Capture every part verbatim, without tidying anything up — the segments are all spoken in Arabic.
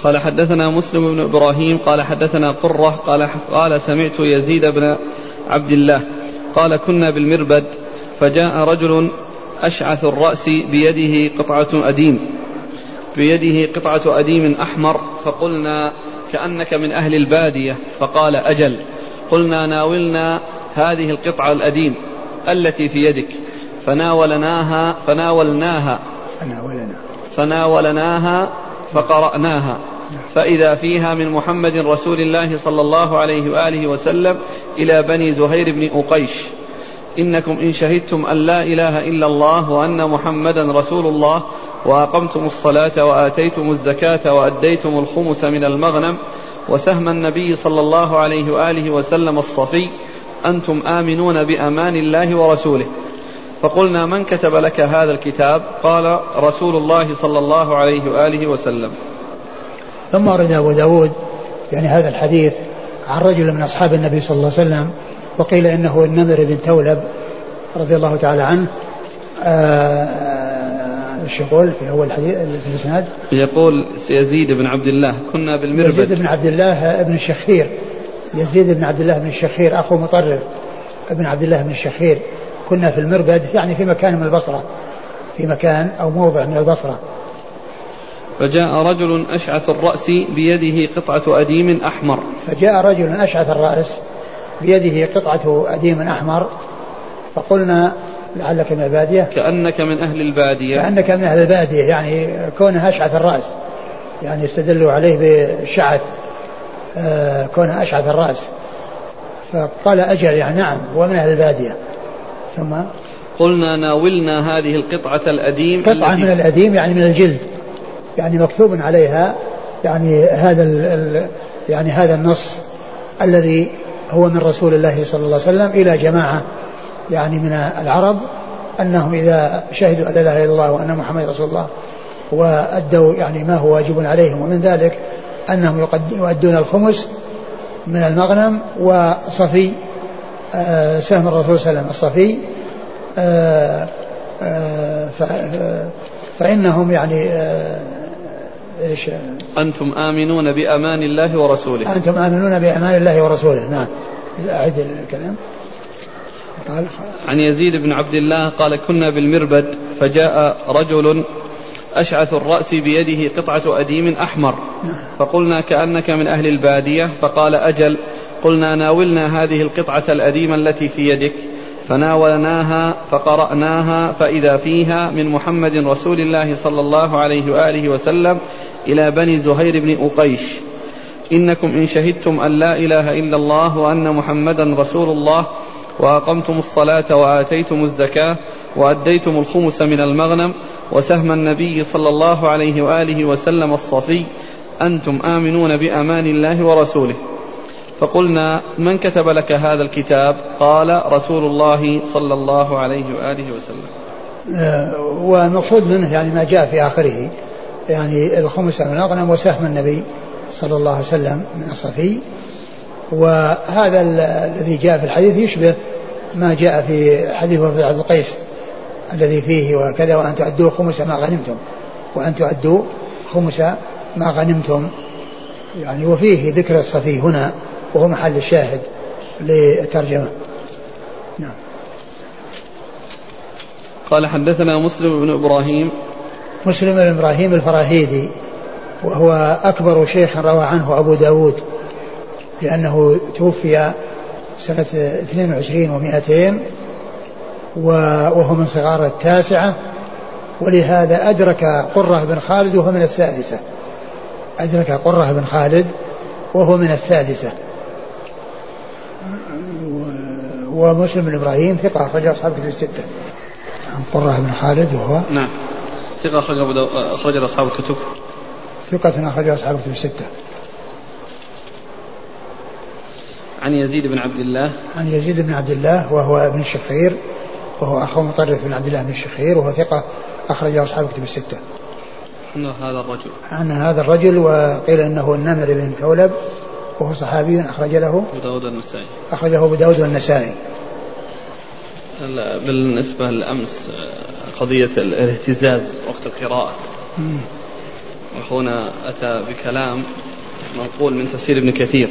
قال حدثنا مسلم بن إبراهيم قال حدثنا قرة قال, قال سمعت يزيد بن عبد الله قال كنا بالمربد فجاء رجل أشعث الرأس بيده قطعة أديم بيده قطعة أديم أحمر فقلنا كأنك من أهل البادية فقال أجل. قلنا ناولنا هذه القطعة الأديم التي في يدك فناولناها فناولناها فناولناها فقرأناها فإذا فيها من محمد رسول الله صلى الله عليه وآله وسلم إلى بني زهير بن أقيش إنكم إن شهدتم أن لا إله إلا الله وأن محمدا رسول الله وأقمتم الصلاة وآتيتم الزكاة وأديتم الخمس من المغنم وسهم النبي صلى الله عليه وآله وسلم الصفي أنتم آمنون بأمان الله ورسوله. فقلنا من كتب لك هذا الكتاب؟ قال رسول الله صلى الله عليه وآله وسلم. ثم ورد أبو داود يعني هذا الحديث عن رجل من أصحاب النبي صلى الله عليه وسلم وقيل إنه النمر بن تولب رضي الله تعالى عنه. ايش يقول في أول الحديث في الإسناد؟ يقول يزيد بن عبد الله كنا بالمربد. يزيد بن عبد الله ابن الشخير يزيد بن عبد الله بن الشخير أخو مطرف ابن عبد الله بن الشخير كنا في المربد يعني في مكان من البصرة في مكان أو موضع من البصرة. فجاء رجل أشعث الرأس بيده قطعة أديم أحمر فجاء رجل أشعث الرأس بيده قطعة أديم أحمر فقلنا لعلك من البادية كأنك من أهل البادية كأنك من أهل البادية يعني كونه أشعث الرأس يعني استدلوا عليه بالشعث آه كونه أشعث الرأس فقال أجل يعني نعم هو من أهل البادية. ثم قلنا ناولنا هذه القطعة الأديم قطعة من الأديم يعني من الجلد يعني مكتوب عليها يعني هذا ال يعني هذا النص الذي هو من رسول الله صلى الله عليه وسلم إلى جماعة يعني من العرب أنهم إذا شهدوا أن لا إله إلا الله وأن محمد رسول الله وأدوا يعني ما هو واجب عليهم ومن ذلك أنهم يؤدون الخمس من المغنم وصفي آه سهم الرسول صلى الله عليه وسلم الصفي آه آه فإنهم يعني آه إيش أنتم آمنون بأمان الله ورسوله أنتم آمنون بأمان الله ورسوله. نعم أعد الكلام. قال عن يزيد بن عبد الله قال كنا بالمربد فجاء رجل أشعث الرأس بيده قطعة أديم أحمر فقلنا كأنك من أهل البادية فقال أجل. قلنا ناولنا هذه القطعة الأديم التي في يدك فناولناها فقرأناها فإذا فيها من محمد رسول الله صلى الله عليه وآله وسلم إلى بني زهير بن أقيش إنكم إن شهدتم أن لا إله إلا الله وأن محمدا رسول الله وأقمتم الصلاة وآتيتم الزكاة وأديتم الخمس من المغنم وسهم النبي صلى الله عليه وآله وسلم الصفي أنتم آمنون بأمان الله ورسوله. فقلنا من كتب لك هذا الكتاب؟ قال رسول الله صلى الله عليه وآله وسلم. والمقصود منه يعني ما جاء في آخره يعني الخمس من المغنم وسهم النبي صلى الله عليه وسلم من الصفي وهذا الذي جاء في الحديث يشبه ما جاء في حديث وفد عبد القيس الذي فيه وكذا وأن تؤدوا خمس ما غنمتم وأن تؤدوا خمس ما غنمتم يعني وفيه ذكر الصفي هنا وهو محل الشاهد للترجمة. نعم. قال حدثنا مسلم بن إبراهيم مسلم بن إبراهيم الفراهيدي وهو أكبر شيخ روى عنه أبو داود لأنه توفي سنة اثنين وعشرين ومائتين وهو من صغار التاسعة ولهذا أدرك قرة بن خالد وهو من السادسة أدرك قرة بن خالد وهو من السادسة. ومسلم بن إبراهيم ثقة أخرج أصحاب كتب الستة عن قرة بن خالد وهو نعم ثقة أخرج أصحاب الكتب ثقة أخرج أصحاب كتب الستة. عن يزيد بن عبد الله عن يزيد بن عبد الله وهو ابن الشخير وهو أخو مطرف بن عبد الله بن الشخير وهو ثقة أخرج أصحاب كتب الستة. عن هذا الرجل عن هذا الرجل وقيل إنه النمر بن ثولب وهو صحابي أخرج له أبو داود والنسائي أخرجه أبو داود والنسائي. بالنسبة للأمس قضية الاهتزاز وقت القراءة أخونا أتى بكلام منقول من تفسير ابن كثير،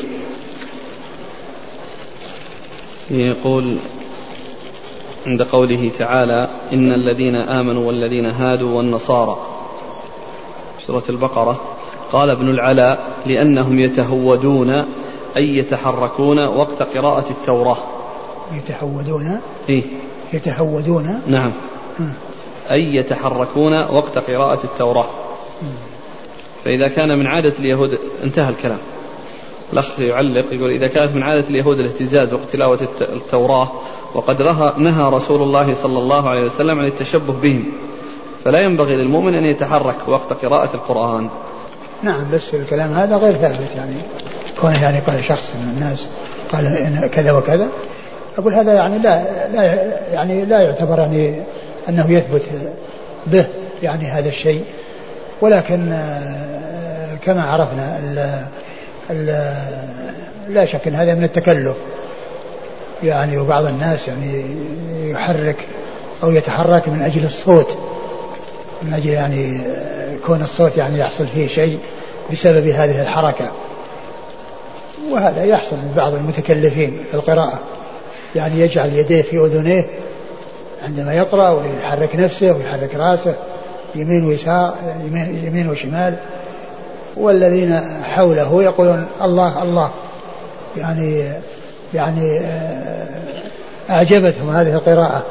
يقول عند قوله تعالى إن الذين آمنوا والذين هادوا والنصارى سورة البقرة، قال ابن العلاء لأنهم يتهودون أي يتحركون وقت قراءة التوراة. يتهودون إيه؟ يتهودون نعم م. أي يتحركون وقت قراءة التوراة. م. فإذا كان من عادة اليهود، انتهى الكلام. الأخ يعلق يقول إذا كانت من عادة اليهود الاهتزاز وقت تلاوة التوراة وقد نهى رسول الله صلى الله عليه وسلم عن التشبه بهم، فلا ينبغي للمؤمن أن يتحرك وقت قراءة القرآن. نعم، بس الكلام هذا غير ثابت، يعني كونه يعني قال شخص من الناس قال إن كذا وكذا، أقول هذا يعني لا, لا يعني لا يعتبر يعني أنه يثبت به يعني هذا الشيء، ولكن كما عرفنا ال ال لا شك أن هذا من التكلف يعني، وبعض الناس يعني يحرك أو يتحرك من أجل الصوت، من أجل يعني كون الصوت يعني يحصل فيه شيء بسبب هذه الحركة، وهذا يحصل من بعض المتكلفين في القراءة، يعني يجعل يديه في أذنيه عندما يقرأ ويحرك نفسه ويحرك رأسه يمين ويسار يمين, يمين وشمال، والذين حوله يقولون الله الله، يعني يعني أعجبتهم هذه القراءة.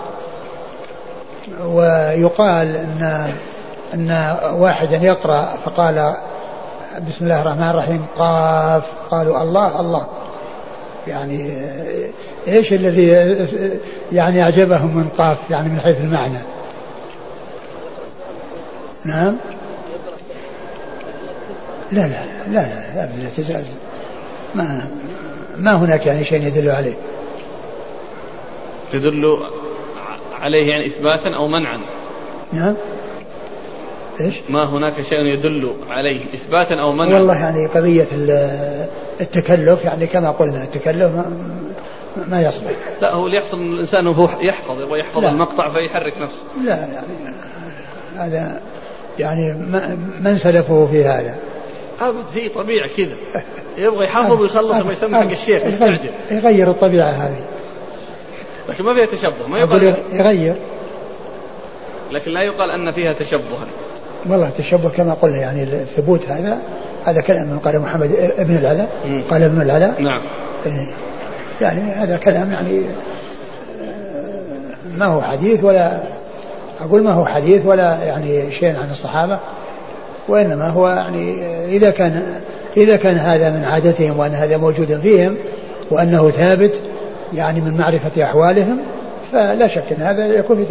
ويقال أن أن واحدا يقرأ فقال بسم الله الرحمن الرحيم قاف، قالوا الله الله، يعني إيش الذي يعني أعجبهم من قاف يعني من حيث المعنى؟ نعم لا لا لا لا أبدا الاهتزاز ما ما هناك يعني شيء يدل عليه. يدل عليه يعني إثباتا أو منعا؟ نعم إيش؟ ما هناك شيء يدل عليه إثباتا أو منعا. والله يعني قضية التكلف يعني كما قلنا التكلف ما يصلح. لا هو اللي يحصل الإنسان وهو يحفظ ويحفظ لا. المقطع فيحرك نفسه. لا يعني هذا يعني من سلفه في هذا أبد، هي طبيعة كذا، يبغى يحفظ ويخلص وما يسمى حق الشيخ يستعجل، يغير الطبيعة هذه، لكن ما فيها تشبه، ما يقال يغير، لكن لا يقال أن فيها تشبها. والله التشبه كما قلنا يعني الثبوت هذا هذا كلام قال محمد ابن العلاء، قال ابن العلاء نعم، يعني هذا كلام يعني ما هو حديث، ولا أقول ما هو حديث ولا يعني شيء عن الصحابة، وإنما هو يعني إذا كان إذا كان هذا من عادتهم وأن هذا موجود فيهم وأنه ثابت يعني من معرفة أحوالهم، فلا شك أن هذا يكون في